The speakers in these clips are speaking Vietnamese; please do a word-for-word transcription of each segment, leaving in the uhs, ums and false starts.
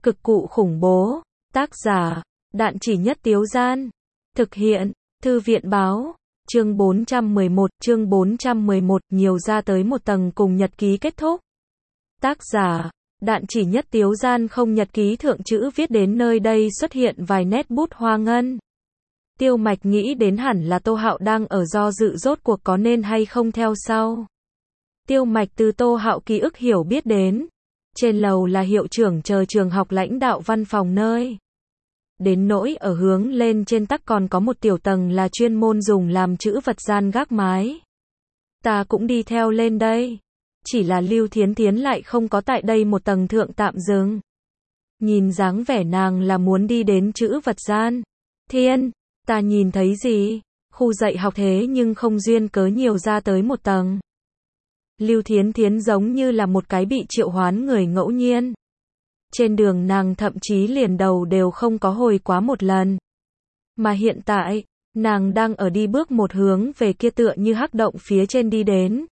Cực cụ khủng bố. Tác giả, Đạn Chỉ Nhất Tiếu Gian. Thực hiện, Thư viện báo. Chương bốn trăm mười một, chương bốn trăm mười một, nhiều ra tới một tầng cùng nhật ký kết thúc. Tác giả, Đạn Chỉ Nhất Tiếu Gian. Không, nhật ký thượng chữ viết đến nơi đây xuất hiện vài nét bút hoa ngân. Tiêu Mạch nghĩ đến hẳn là Tô Hạo đang ở do dự rốt cuộc có nên hay không theo sau. Tiêu Mạch từ Tô Hạo ký ức hiểu biết đến. Trên lầu là hiệu trưởng chờ trường học lãnh đạo văn phòng nơi. Đến nỗi ở hướng lên trên tắc còn có một tiểu tầng là chuyên môn dùng làm chữ vật gian gác mái. Ta cũng đi theo lên đây. Chỉ là Lưu Thiến Thiến lại không có tại đây một tầng thượng tạm dừng. Nhìn dáng vẻ nàng là muốn đi đến chữ vật gian. Thiên, ta nhìn thấy gì? Khu dạy học thế nhưng không duyên cớ nhiều ra tới một tầng. Lưu Thiến Thiến giống như là một cái bị triệu hoán người ngẫu nhiên. Trên đường nàng thậm chí liền đầu đều không có hồi quá một lần. Mà hiện tại, nàng đang ở đi bước một hướng về kia tựa như hắc động phía trên đi đến.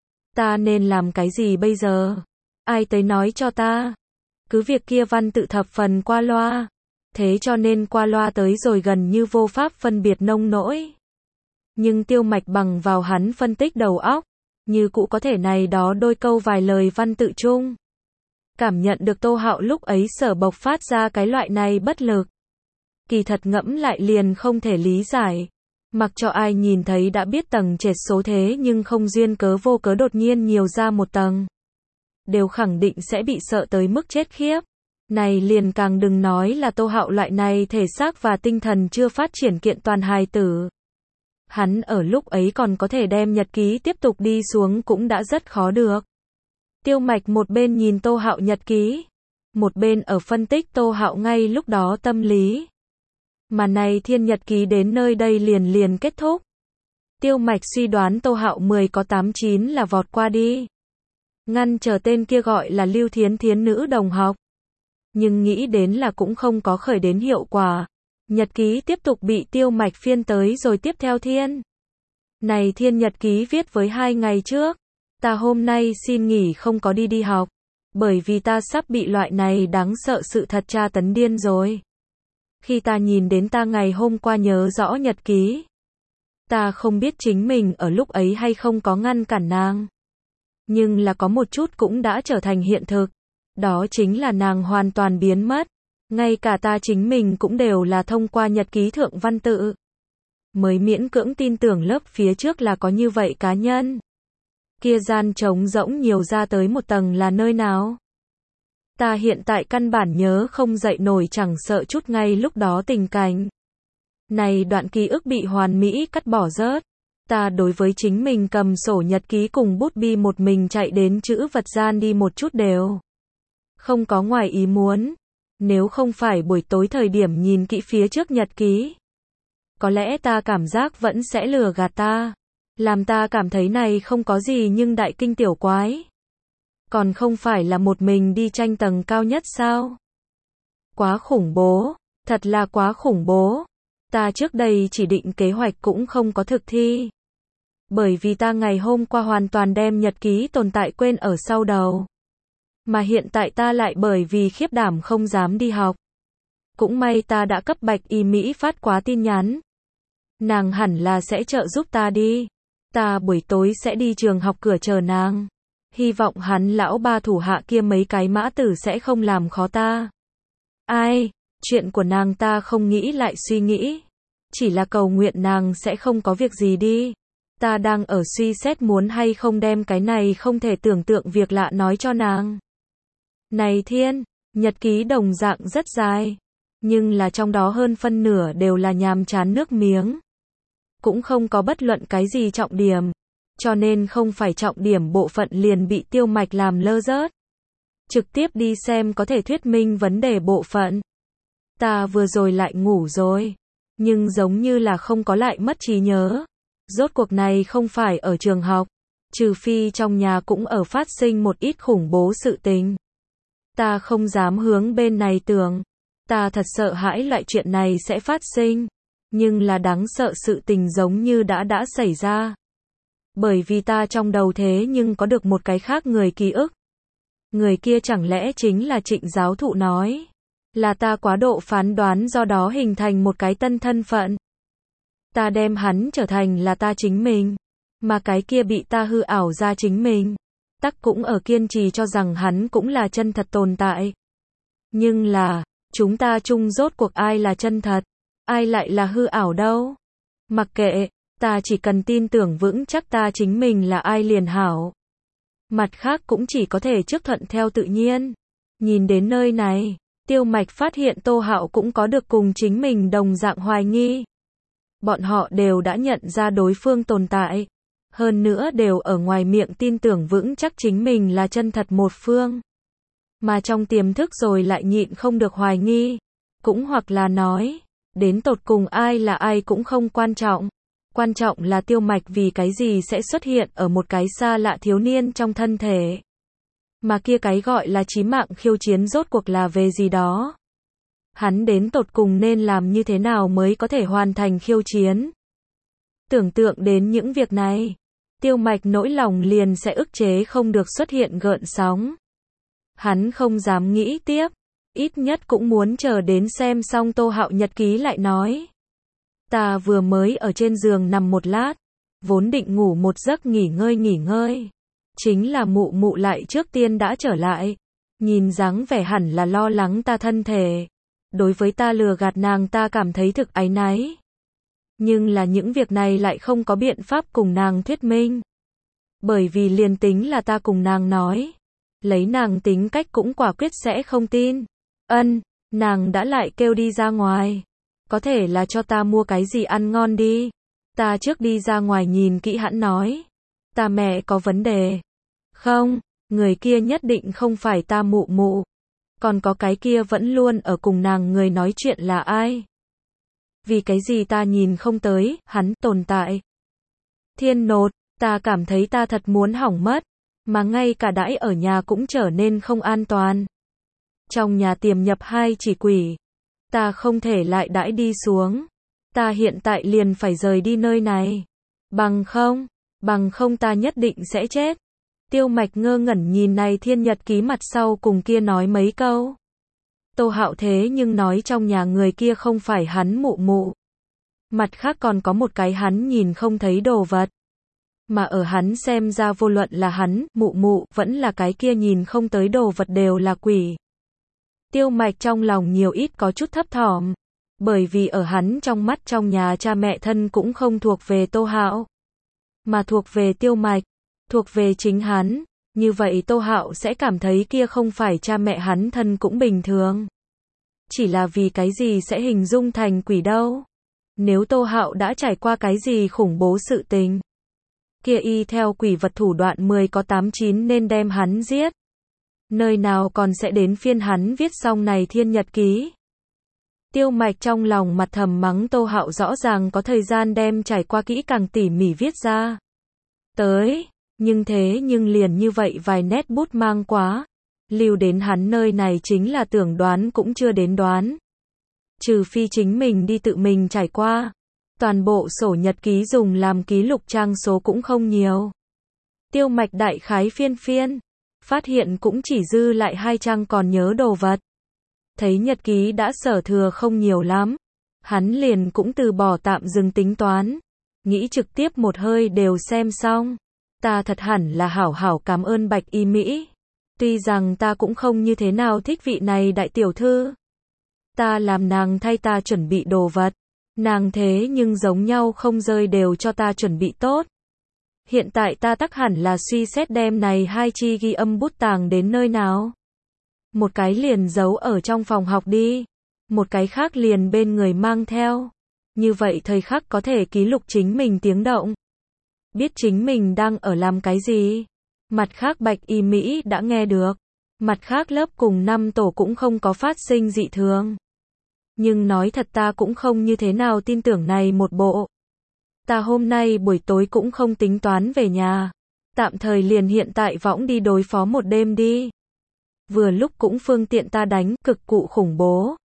Ta nên làm cái gì bây giờ? Ai tới nói cho ta? Cứ việc kia văn tự thập phần qua loa. Thế cho nên qua loa tới rồi gần như vô pháp phân biệt nông nỗi. Nhưng Tiêu Mạch bằng vào hắn phân tích đầu óc, như cũ có thể này đó đôi câu vài lời văn tự chung. Cảm nhận được Tô Hạo lúc ấy sở bộc phát ra cái loại này bất lực. Kỳ thật ngẫm lại liền không thể lý giải. Mặc cho ai nhìn thấy đã biết tầng trệt số thế nhưng không duyên cớ vô cớ đột nhiên nhiều ra một tầng. Đều khẳng định sẽ bị sợ tới mức chết khiếp. Này liền càng đừng nói là Tô Hạo loại này thể xác và tinh thần chưa phát triển kiện toàn hài tử. Hắn ở lúc ấy còn có thể đem nhật ký tiếp tục đi xuống cũng đã rất khó được. Tiêu Mạch một bên nhìn Tô Hạo nhật ký, một bên ở phân tích Tô Hạo ngay lúc đó tâm lý. Mà này thiên nhật ký đến nơi đây liền liền kết thúc. Tiêu Mạch suy đoán Tô Hạo mười có tám chín là vọt qua đi. Ngăn chờ tên kia gọi là Lưu Thiến Thiến nữ đồng học. Nhưng nghĩ đến là cũng không có khởi đến hiệu quả. Nhật ký tiếp tục bị Tiêu Mạch phiên tới rồi tiếp theo thiên. Này thiên nhật ký viết với hai ngày trước. Ta hôm nay xin nghỉ không có đi đi học. Bởi vì ta sắp bị loại này đáng sợ sự thật tra tấn điên rồi. Khi ta nhìn đến ta ngày hôm qua nhớ rõ nhật ký. Ta không biết chính mình ở lúc ấy hay không có ngăn cản nàng. Nhưng là có một chút cũng đã trở thành hiện thực. Đó chính là nàng hoàn toàn biến mất. Ngay cả ta chính mình cũng đều là thông qua nhật ký thượng văn tự. Mới miễn cưỡng tin tưởng lớp phía trước là có như vậy cá nhân. Kia gian trống rỗng nhiều ra tới một tầng là nơi nào? Ta hiện tại căn bản nhớ không dậy nổi chẳng sợ chút ngay lúc đó tình cảnh. Này đoạn ký ức bị hoàn mỹ cắt bỏ rớt. Ta đối với chính mình cầm sổ nhật ký cùng bút bi một mình chạy đến chữ vật gian đi một chút đều. Không có ngoài ý muốn. Nếu không phải buổi tối thời điểm nhìn kỹ phía trước nhật ký. Có lẽ ta cảm giác vẫn sẽ lừa gạt ta. Làm ta cảm thấy này không có gì nhưng đại kinh tiểu quái. Còn không phải là một mình đi tranh tầng cao nhất sao? Quá khủng bố. Thật là quá khủng bố. Ta trước đây chỉ định kế hoạch cũng không có thực thi. Bởi vì ta ngày hôm qua hoàn toàn đem nhật ký tồn tại quên ở sau đầu. Mà hiện tại ta lại bởi vì khiếp đảm không dám đi học. Cũng may ta đã cấp Bạch Y Mỹ phát quá tin nhắn. Nàng hẳn là sẽ trợ giúp ta đi. Ta buổi tối sẽ đi trường học cửa chờ nàng. Hy vọng hắn lão ba thủ hạ kia mấy cái mã tử sẽ không làm khó ta. Ai, chuyện của nàng ta không nghĩ lại suy nghĩ. Chỉ là cầu nguyện nàng sẽ không có việc gì đi. Ta đang ở suy xét muốn hay không đem cái này không thể tưởng tượng việc lạ nói cho nàng. Này thiên, nhật ký đồng dạng rất dài. Nhưng là trong đó hơn phân nửa đều là nhàm chán nước miếng. Cũng không có bất luận cái gì trọng điểm. Cho nên không phải trọng điểm bộ phận liền bị Tiêu Mạch làm lơ rớt. Trực tiếp đi xem có thể thuyết minh vấn đề bộ phận. Ta vừa rồi lại ngủ rồi. Nhưng giống như là không có lại mất trí nhớ. Rốt cuộc này không phải ở trường học. Trừ phi trong nhà cũng ở phát sinh một ít khủng bố sự tình. Ta không dám hướng bên này tưởng. Ta thật sợ hãi loại chuyện này sẽ phát sinh. Nhưng là đáng sợ sự tình giống như đã đã xảy ra. Bởi vì ta trong đầu thế nhưng có được một cái khác người ký ức. Người kia chẳng lẽ chính là Trịnh giáo thụ nói. Là ta quá độ phán đoán do đó hình thành một cái tân thân phận. Ta đem hắn trở thành là ta chính mình. Mà cái kia bị ta hư ảo ra chính mình. Tắc cũng ở kiên trì cho rằng hắn cũng là chân thật tồn tại. Nhưng là, chúng ta chung rốt cuộc ai là chân thật, ai lại là hư ảo đâu. Mặc kệ, ta chỉ cần tin tưởng vững chắc ta chính mình là ai liền hảo. Mặt khác cũng chỉ có thể trước thuận theo tự nhiên. Nhìn đến nơi này, Tiêu Mạch phát hiện Tô Hạo cũng có được cùng chính mình đồng dạng hoài nghi. Bọn họ đều đã nhận ra đối phương tồn tại. Hơn nữa đều ở ngoài miệng tin tưởng vững chắc chính mình là chân thật một phương. Mà trong tiềm thức rồi lại nhịn không được hoài nghi. Cũng hoặc là nói, đến tột cùng ai là ai cũng không quan trọng. Quan trọng là Tiêu Mạch vì cái gì sẽ xuất hiện ở một cái xa lạ thiếu niên trong thân thể. Mà kia cái gọi là chí mạng khiêu chiến rốt cuộc là về gì đó. Hắn đến tột cùng nên làm như thế nào mới có thể hoàn thành khiêu chiến. Tưởng tượng đến những việc này, Tiêu Mạch nỗi lòng liền sẽ ức chế không được xuất hiện gợn sóng. Hắn không dám nghĩ tiếp, ít nhất cũng muốn chờ đến xem xong Tô Hạo nhật ký lại nói. Ta vừa mới ở trên giường nằm một lát, vốn định ngủ một giấc nghỉ ngơi nghỉ ngơi. Chính là mụ mụ lại trước tiên đã trở lại. Nhìn dáng vẻ hẳn là lo lắng ta thân thể. Đối với ta lừa gạt nàng ta cảm thấy thực áy náy. Nhưng là những việc này lại không có biện pháp cùng nàng thuyết minh. Bởi vì liền tính là ta cùng nàng nói. Lấy nàng tính cách cũng quả quyết sẽ không tin. Ân, nàng đã lại kêu đi ra ngoài. Có thể là cho ta mua cái gì ăn ngon đi. Ta trước đi ra ngoài nhìn kỹ hãn nói. Ta mẹ có vấn đề. Không, người kia nhất định không phải ta mụ mụ. Còn có cái kia vẫn luôn ở cùng nàng người nói chuyện là ai? Vì cái gì ta nhìn không tới, hắn tồn tại. Thiên nột, ta cảm thấy ta thật muốn hỏng mất. Mà ngay cả đãi ở nhà cũng trở nên không an toàn. Trong nhà tiềm nhập hai chỉ quỷ. Ta không thể lại đãi đi xuống. Ta hiện tại liền phải rời đi nơi này. Bằng không, bằng không ta nhất định sẽ chết. Tiêu Mạch ngơ ngẩn nhìn này thiên nhật ký mặt sau cùng kia nói mấy câu. Tô Hạo thế nhưng nói trong nhà người kia không phải hắn mụ mụ. Mặt khác còn có một cái hắn nhìn không thấy đồ vật. Mà ở hắn xem ra vô luận là hắn, mụ mụ, vẫn là cái kia nhìn không tới đồ vật đều là quỷ. Tiêu Mạch trong lòng nhiều ít có chút thấp thỏm. Bởi vì ở hắn trong mắt trong nhà cha mẹ thân cũng không thuộc về Tô Hạo. Mà thuộc về Tiêu Mạch. Thuộc về chính hắn. Như vậy Tô Hạo sẽ cảm thấy kia không phải cha mẹ hắn thân cũng bình thường. Chỉ là vì cái gì sẽ hình dung thành quỷ đâu. Nếu Tô Hạo đã trải qua cái gì khủng bố sự tình. Kia y theo quỷ vật thủ đoạn mười có tám chín nên đem hắn giết. Nơi nào còn sẽ đến phiên hắn viết xong này thiên nhật ký. Tiêu Mạch trong lòng mặt thầm mắng Tô Hạo rõ ràng có thời gian đem trải qua kỹ càng tỉ mỉ viết ra. Tới, nhưng thế nhưng liền như vậy vài nét bút mang quá. Lưu đến hắn nơi này chính là tưởng đoán cũng chưa đến đoán. Trừ phi chính mình đi tự mình trải qua. Toàn bộ sổ nhật ký dùng làm ký lục trang số cũng không nhiều. Tiêu Mạch đại khái phiên phiên. Phát hiện cũng chỉ dư lại hai trang còn nhớ đồ vật. Thấy nhật ký đã sở thừa không nhiều lắm. Hắn liền cũng từ bỏ tạm dừng tính toán. Nghĩ trực tiếp một hơi đều xem xong. Ta thật hẳn là hảo hảo cảm ơn Bạch Y Mỹ. Tuy rằng ta cũng không như thế nào thích vị này đại tiểu thư. Ta làm nàng thay ta chuẩn bị đồ vật. Nàng thế nhưng giống nhau không rơi đều cho ta chuẩn bị tốt. Hiện tại ta tắc hẳn là suy xét đem này hai chi ghi âm bút tàng đến nơi nào. Một cái liền giấu ở trong phòng học đi. Một cái khác liền bên người mang theo. Như vậy thời khắc có thể ký lục chính mình tiếng động. Biết chính mình đang ở làm cái gì. Mặt khác Bạch Y Mỹ đã nghe được. Mặt khác lớp cùng năm tổ cũng không có phát sinh dị thường. Nhưng nói thật ta cũng không như thế nào tin tưởng này một bộ. Ta hôm nay buổi tối cũng không tính toán về nhà. Tạm thời liền hiện tại võng đi đối phó một đêm đi. Vừa lúc cũng phương tiện ta đánh cực cụ khủng bố.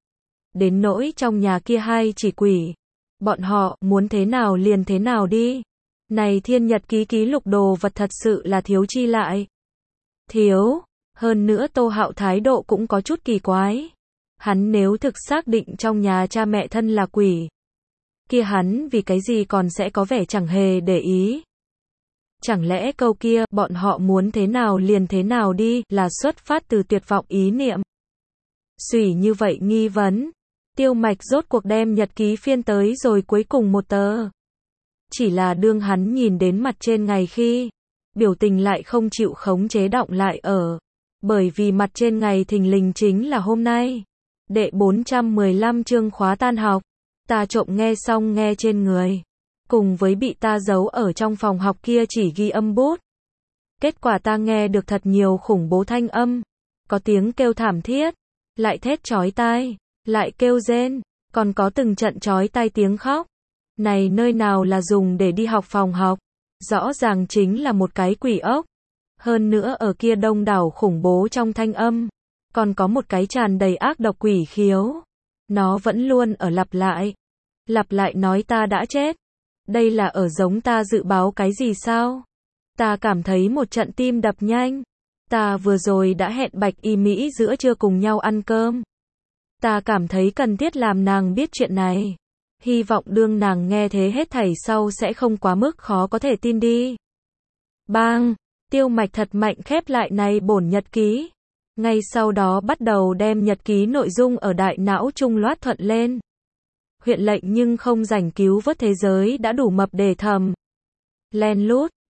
Đến nỗi trong nhà kia hai chỉ quỷ. Bọn họ muốn thế nào liền thế nào đi. Này thiên nhật ký ký lục đồ vật thật sự là thiếu chi lại. Thiếu. Hơn nữa Tô Hạo thái độ cũng có chút kỳ quái. Hắn nếu thực xác định trong nhà cha mẹ thân là quỷ, kia hắn vì cái gì còn sẽ có vẻ chẳng hề để ý. Chẳng lẽ câu kia, bọn họ muốn thế nào liền thế nào đi, là xuất phát từ tuyệt vọng ý niệm? Xùy như vậy nghi vấn, Tiêu Mạch rốt cuộc đem nhật ký phiên tới rồi cuối cùng một tờ. Chỉ là đương hắn nhìn đến mặt trên ngày khi, biểu tình lại không chịu khống chế động lại ở. Bởi vì mặt trên ngày thình lình chính là hôm nay. Đệ bốn trăm mười lăm chương khóa tan học. Ta trộm nghe xong nghe trên người. Cùng với bị ta giấu ở trong phòng học kia chỉ ghi âm bút. Kết quả ta nghe được thật nhiều khủng bố thanh âm. Có tiếng kêu thảm thiết. Lại thét chói tai. Lại kêu rên. Còn có từng trận chói tai tiếng khóc. Này nơi nào là dùng để đi học phòng học. Rõ ràng chính là một cái quỷ ốc. Hơn nữa ở kia đông đảo khủng bố trong thanh âm. Còn có một cái tràn đầy ác độc quỷ khiếu. Nó vẫn luôn ở lặp lại. Lặp lại nói ta đã chết. Đây là ở giống ta dự báo cái gì sao? Ta cảm thấy một trận tim đập nhanh. Ta vừa rồi đã hẹn Bạch Y Mỹ giữa trưa cùng nhau ăn cơm. Ta cảm thấy cần thiết làm nàng biết chuyện này. Hy vọng đương nàng nghe thế hết thảy sau sẽ không quá mức khó có thể tin đi. Bang! Tiêu Mạch thật mạnh khép lại này bổn nhật ký. Ngay sau đó bắt đầu đem nhật ký nội dung ở đại não trung loát thuận lên. Huyện lệnh nhưng không rảnh cứu vớt thế giới đã đủ mập để thầm. Len lút,